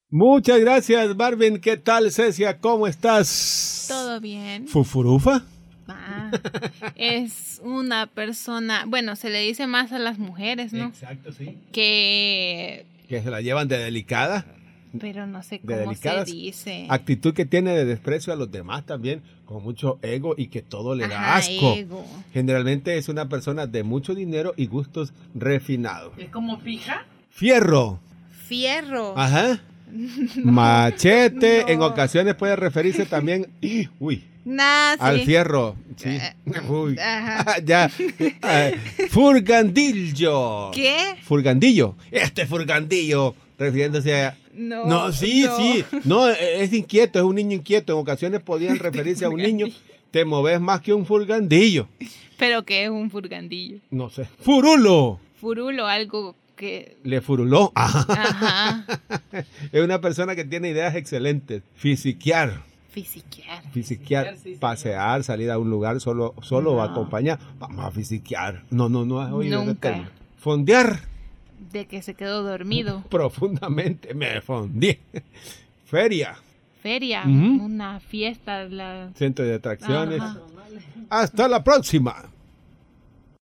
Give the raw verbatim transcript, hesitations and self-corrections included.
Muchas gracias, Marvin. ¿Qué tal, Cecia? ¿Cómo estás? Todo bien. ¿Fufurufa? Ah, es una persona, bueno, se le dice más a las mujeres, ¿no? Exacto, sí. Que... Que se la llevan de delicada. Pero no sé De cómo se delicadas. dice. Actitud que tiene de desprecio a los demás también, con mucho ego y que todo le da Ajá, asco. ego. Generalmente es una persona de mucho dinero y gustos refinados. ¿Es como fija? Fierro. Fierro. Ajá. Machete. No. En ocasiones puede referirse también, uy, Nah, sí. al fierro. Sí. Uy. Ajá. Ya. Eh, Furgandillo. ¿Qué? Furgandillo. Este furgandillo. Refiriéndose a... No. No, sí, no. sí. No, es inquieto, es un niño inquieto. En ocasiones podían referirse a un niño. Te moves más que un furgandillo. ¿Pero qué es un furgandillo? No sé. Furulo. Furulo, algo que... Le furuló. Ajá. Es una persona que tiene ideas excelentes. Fisiquear. Fisiquear. Fisiquear, sí, señor. pasear, salir a un lugar solo, solo o No. acompañar. Vamos a fisiquear. No, no, no has oído ese Nunca. término. Fondear. De que se quedó dormido. Profundamente me fondí. Feria. Feria, Ujú. una fiesta. La... Centro de atracciones. Ajá. Hasta la próxima.